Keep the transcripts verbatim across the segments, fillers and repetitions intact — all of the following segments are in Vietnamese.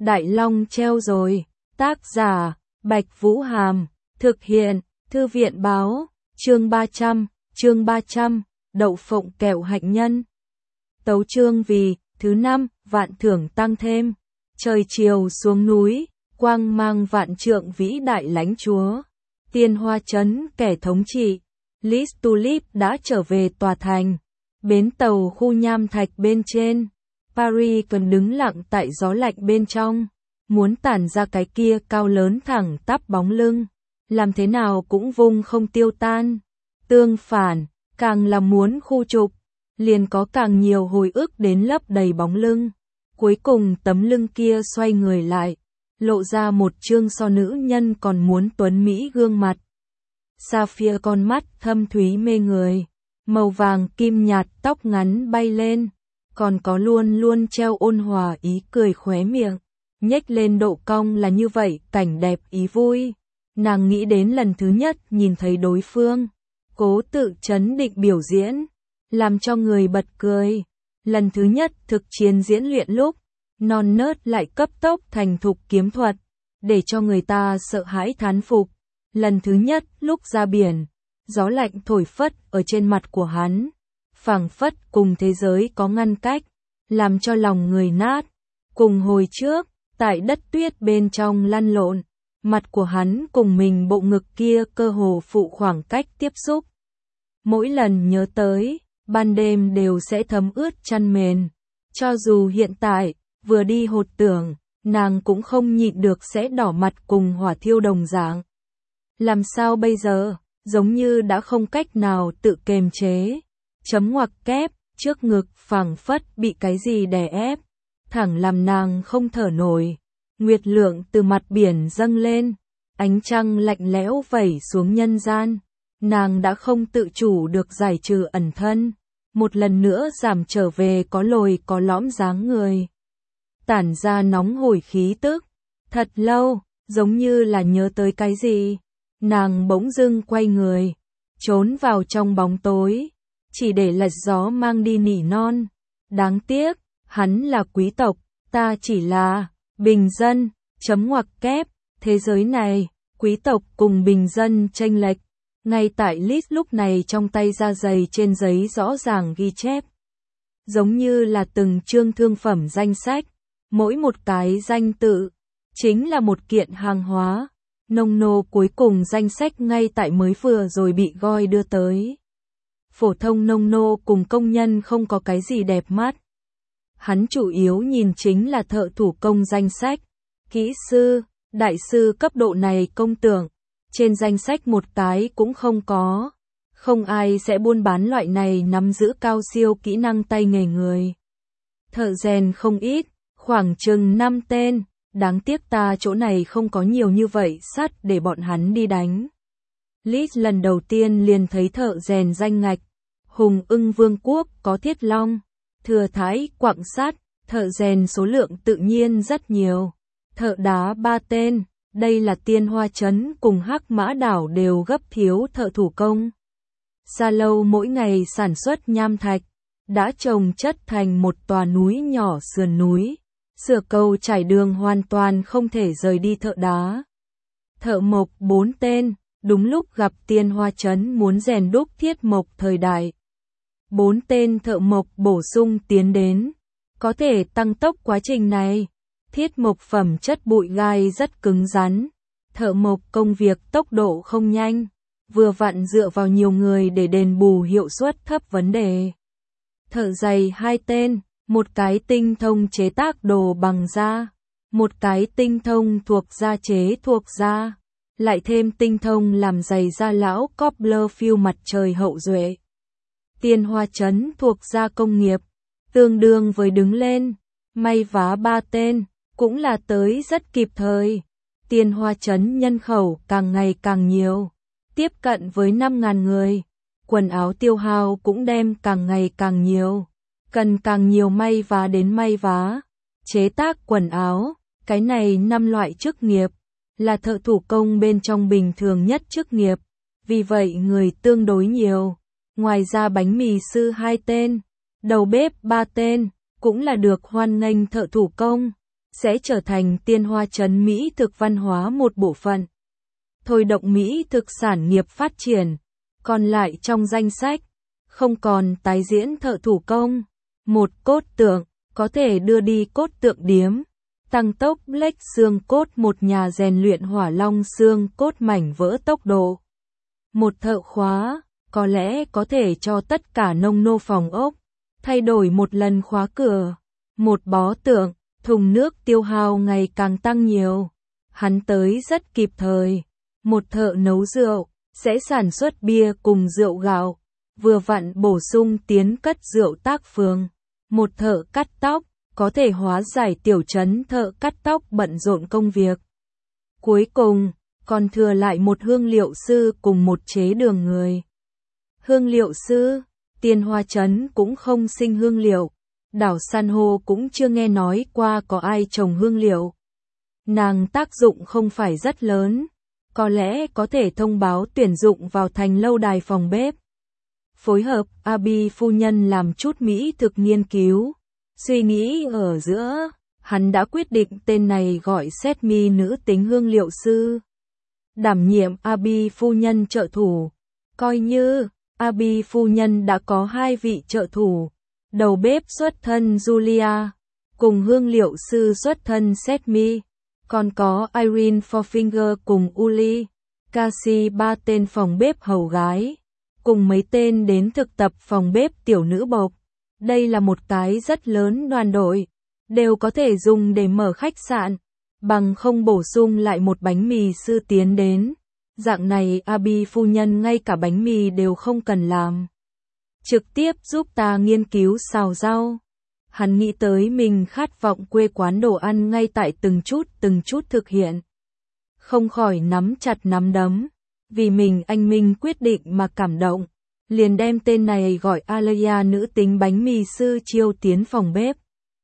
Đại Long treo rồi. Tác giả, Bạch Vũ Hàm. Thực hiện, Thư viện Báo. Chương ba trăm, chương ba trăm, đậu phộng kẹo hạnh nhân. Tấu chương vì, thứ năm, vạn thưởng tăng thêm. Trời chiều xuống núi, quang mang vạn trượng vĩ đại lãnh chúa. Tiên Hoa Trấn kẻ thống trị. Liz Tulip đã trở về tòa thành. Bến tàu khu nham thạch bên trên. Paris cần đứng lặng tại gió lạnh bên trong. Muốn tản ra cái kia cao lớn thẳng tắp bóng lưng. Làm thế nào cũng vung không tiêu tan. Tương phản, càng là muốn khu trục, liền có càng nhiều hồi ức đến lấp đầy bóng lưng. Cuối cùng tấm lưng kia xoay người lại, lộ ra một trương so nữ nhân còn muốn tuấn mỹ gương mặt. Sapphire con mắt thâm thúy mê người, màu vàng kim nhạt tóc ngắn bay lên, còn có luôn luôn treo ôn hòa ý cười khóe miệng, nhếch lên độ cong là như vậy, cảnh đẹp ý vui. Nàng nghĩ đến lần thứ nhất nhìn thấy đối phương, cố tự trấn định biểu diễn, làm cho người bật cười. Lần thứ nhất thực chiến diễn luyện lúc, non nớt lại cấp tốc thành thục kiếm thuật, để cho người ta sợ hãi thán phục. Lần thứ nhất lúc ra biển, gió lạnh thổi phất ở trên mặt của hắn, phảng phất cùng thế giới có ngăn cách, làm cho lòng người nát. Cùng hồi trước, tại đất tuyết bên trong lăn lộn, mặt của hắn cùng mình bộ ngực kia cơ hồ phụ khoảng cách tiếp xúc. Mỗi lần nhớ tới, ban đêm đều sẽ thấm ướt chăn mền. Cho dù hiện tại, vừa đi hột tưởng, nàng cũng không nhịn được sẽ đỏ mặt cùng hỏa thiêu đồng dạng. Làm sao bây giờ, giống như đã không cách nào tự kềm chế. Chấm ngoặc kép, trước ngực phảng phất bị cái gì đè ép, thẳng làm nàng không thở nổi. Nguyệt lượng từ mặt biển dâng lên, ánh trăng lạnh lẽo vẩy xuống nhân gian. Nàng đã không tự chủ được giải trừ ẩn thân, một lần nữa giảm trở về có lồi có lõm dáng người. Tản ra nóng hổi khí tức, thật lâu, giống như là nhớ tới cái gì. Nàng bỗng dưng quay người, trốn vào trong bóng tối, chỉ để lật gió mang đi nỉ non. Đáng tiếc, hắn là quý tộc, ta chỉ là bình dân, chấm ngoặc kép, thế giới này, quý tộc cùng bình dân chênh lệch. Ngay tại Liz lúc này trong tay da dày trên giấy rõ ràng ghi chép. Giống như là từng chương thương phẩm danh sách, mỗi một cái danh tự, chính là một kiện hàng hóa. Nông nô cuối cùng danh sách ngay tại mới vừa rồi bị Goi đưa tới. Phổ thông nông nô cùng công nhân không có cái gì đẹp mắt. Hắn chủ yếu nhìn chính là thợ thủ công danh sách, kỹ sư, đại sư cấp độ này công tưởng. Trên danh sách một cái cũng không có. Không ai sẽ buôn bán loại này nắm giữ cao siêu kỹ năng tay nghề người. Thợ rèn không ít, khoảng chừng năm tên. Đáng tiếc ta chỗ này không có nhiều như vậy sắt để bọn hắn đi đánh. Liz lần đầu tiên liền thấy thợ rèn danh ngạch. Hùng Ưng Vương quốc có Thiết Long, Thừa Thái, Quặng Sắt, thợ rèn số lượng tự nhiên rất nhiều. Thợ đá ba tên. Đây là Tiên Hoa Trấn cùng Hắc Mã Đảo đều gấp thiếu thợ thủ công. Sa Lâu mỗi ngày sản xuất nham thạch, đã trồng chất thành một tòa núi nhỏ sườn núi. Sửa cầu trải đường hoàn toàn không thể rời đi thợ đá. Thợ mộc bốn tên, đúng lúc gặp Tiên Hoa Trấn muốn rèn đúc thiết mộc thời đại. Bốn tên thợ mộc bổ sung tiến đến, có thể tăng tốc quá trình này. Thiết mộc phẩm chất bụi gai rất cứng rắn, thợ mộc công việc tốc độ không nhanh, vừa vặn dựa vào nhiều người để đền bù hiệu suất thấp vấn đề. Thợ giày hai tên, một cái tinh thông chế tác đồ bằng da, một cái tinh thông thuộc da chế thuộc da, lại thêm tinh thông làm giày da lão cobbler phiêu mặt trời hậu duệ. Tiên Hoa Trấn thuộc da công nghiệp, tương đương với đứng lên, may vá ba tên. Cũng là tới rất kịp thời. Tiên Hoa Trấn nhân khẩu càng ngày càng nhiều, tiếp cận với năm nghìn người. Quần áo tiêu hao cũng đem càng ngày càng nhiều, cần càng nhiều may vá đến may vá. Chế tác quần áo, cái này năm loại chức nghiệp, là thợ thủ công bên trong bình thường nhất chức nghiệp, vì vậy người tương đối nhiều. Ngoài ra bánh mì sư hai tên, đầu bếp ba tên, cũng là được hoan nghênh thợ thủ công. sẽ trở thành Tiên Hoa Trấn mỹ thực văn hóa một bộ phận. Thôi động mỹ thực sản nghiệp phát triển, còn lại trong danh sách, không còn tái diễn thợ thủ công. Một cốt tượng, có thể đưa đi cốt tượng điếm, tăng tốc lếch xương cốt một nhà rèn luyện hỏa long xương cốt mảnh vỡ tốc độ. Một thợ khóa, có lẽ có thể cho tất cả nông nô phòng ốc, thay đổi một lần khóa cửa. Một bó tượng, thùng nước tiêu hao ngày càng tăng nhiều. Hắn tới rất kịp thời. Một thợ nấu rượu, sẽ sản xuất bia cùng rượu gạo, vừa vặn bổ sung tiến cất rượu tác phường. Một thợ cắt tóc, có thể hóa giải tiểu trấn thợ cắt tóc bận rộn công việc. Cuối cùng, còn thừa lại một hương liệu sư cùng một chế đường người. Hương liệu sư, Tiên Hoa Trấn cũng không sinh hương liệu, đảo san hô cũng chưa nghe nói qua có ai trồng hương liệu. Nàng tác dụng không phải rất lớn, có lẽ có thể thông báo tuyển dụng vào thành lâu đài phòng bếp. Phối hợp, Abi phu nhân làm chút mỹ thực nghiên cứu. Suy nghĩ ở giữa, hắn đã quyết định tên này gọi Xét Mi nữ tính hương liệu sư. Đảm nhiệm Abi phu nhân trợ thủ. Coi như, Abi phu nhân đã có hai vị trợ thủ. Đầu bếp xuất thân Julia, cùng hương liệu sư xuất thân Xét Mi. Còn có Irene Fourfinger cùng Uli, Cassie ba tên phòng bếp hầu gái, cùng mấy tên đến thực tập phòng bếp tiểu nữ bộc. Đây là một cái rất lớn đoàn đội, đều có thể dùng để mở khách sạn, bằng không bổ sung lại một bánh mì sư tiến đến. Dạng này Abi phu nhân ngay cả bánh mì đều không cần làm. Trực tiếp giúp ta nghiên cứu xào rau. Hắn nghĩ tới mình khát vọng quê quán đồ ăn ngay tại từng chút từng chút thực hiện. Không khỏi nắm chặt nắm đấm, vì mình anh minh quyết định mà cảm động. Liền đem tên này gọi Alaya nữ tính bánh mì sư chiêu tiến phòng bếp.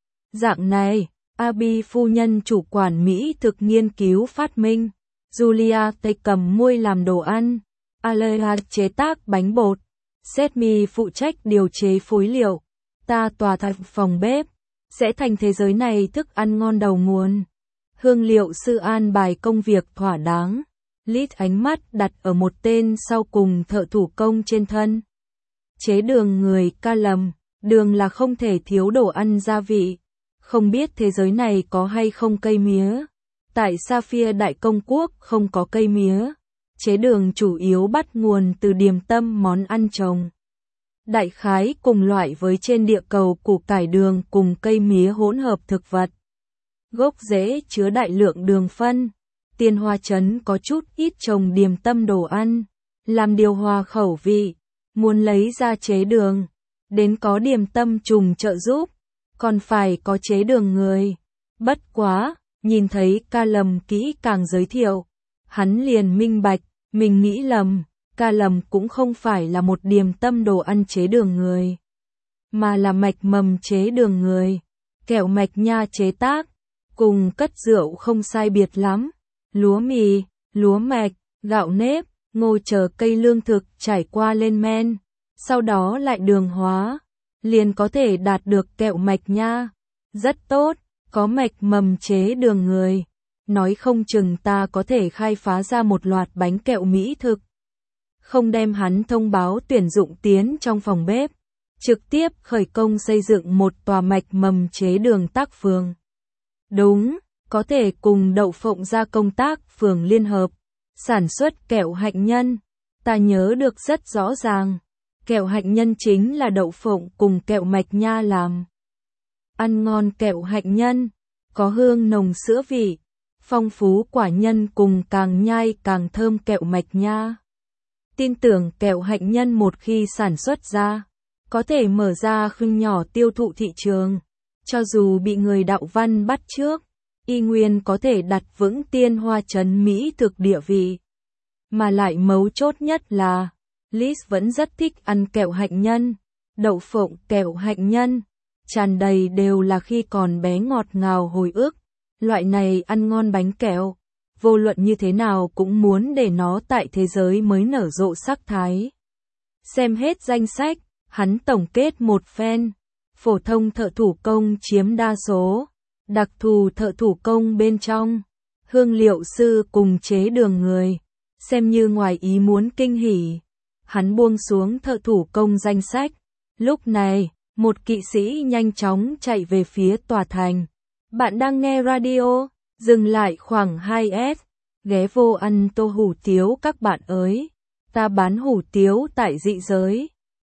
Dạng này, Abi phu nhân chủ quản Mỹ thực nghiên cứu phát minh. Julia tay cầm muôi làm đồ ăn. Alaya chế tác bánh bột. Xét Mi phụ trách điều chế phối liệu. Ta tòa thành phòng bếp, sẽ thành thế giới này thức ăn ngon đầu nguồn. Hương liệu sư an bài công việc thỏa đáng. Lít ánh mắt đặt ở một tên sau cùng thợ thủ công trên thân. Chế đường người ca lầm, đường là không thể thiếu đồ ăn gia vị. Không biết thế giới này có hay không cây mía. Tại Sapphire Đại Công Quốc không có cây mía. Chế đường chủ yếu bắt nguồn từ điềm tâm món ăn trồng. Đại khái cùng loại với trên địa cầu củ cải đường cùng cây mía hỗn hợp thực vật. Gốc rễ chứa đại lượng đường phân. Tiên Hoa Trấn có chút ít trồng điềm tâm đồ ăn, làm điều hòa khẩu vị, muốn lấy ra chế đường, đến có điềm tâm trùng trợ giúp, còn phải có chế đường người. Bất quá, nhìn thấy ca lầm kỹ càng giới thiệu, hắn liền minh bạch, mình nghĩ lầm, ca lầm cũng không phải là một điềm tâm đồ ăn chế đường người, mà là mạch mầm chế đường người, kẹo mạch nha chế tác, cùng cất rượu không sai biệt lắm. Lúa mì, lúa mạch, gạo nếp, ngô chờ cây lương thực trải qua lên men, sau đó lại đường hóa, liền có thể đạt được kẹo mạch nha. Rất tốt, có mạch mầm chế đường người, nói không chừng ta có thể khai phá ra một loạt bánh kẹo mỹ thực. Không đem hắn thông báo tuyển dụng tiến trong phòng bếp, trực tiếp khởi công xây dựng một tòa mạch mầm chế đường tác phường. Đúng, có thể cùng đậu phộng ra công tác phường liên hợp, sản xuất kẹo hạnh nhân. Ta nhớ được rất rõ ràng, kẹo hạnh nhân chính là đậu phộng cùng kẹo mạch nha làm. Ăn ngon kẹo hạnh nhân, có hương nồng sữa vị, phong phú quả nhân cùng càng nhai càng thơm kẹo mạch nha. Tin tưởng kẹo hạnh nhân một khi sản xuất ra, có thể mở ra khung nhỏ tiêu thụ thị trường, cho dù bị người đạo văn bắt trước. Y nguyên có thể đặt vững Tiên Hoa Trấn mỹ thực địa vị. Mà lại mấu chốt nhất là, Liz vẫn rất thích ăn kẹo hạnh nhân, đậu phộng kẹo hạnh nhân, tràn đầy đều là khi còn bé ngọt ngào hồi ức. Loại này ăn ngon bánh kẹo, vô luận như thế nào cũng muốn để nó tại thế giới mới nở rộ sắc thái. Xem hết danh sách, hắn tổng kết một phen, phổ thông thợ thủ công chiếm đa số. đặc thù thợ thủ công bên trong, hương liệu sư cùng chế đường người, xem như ngoài ý muốn kinh hỉ. Hắn buông xuống thợ thủ công danh sách. Lúc này, một kỵ sĩ nhanh chóng chạy về phía tòa thành. Bạn đang nghe radio, dừng lại khoảng hai s, ghé vô ăn tô hủ tiếu các bạn ơi. Ta bán hủ tiếu tại dị giới.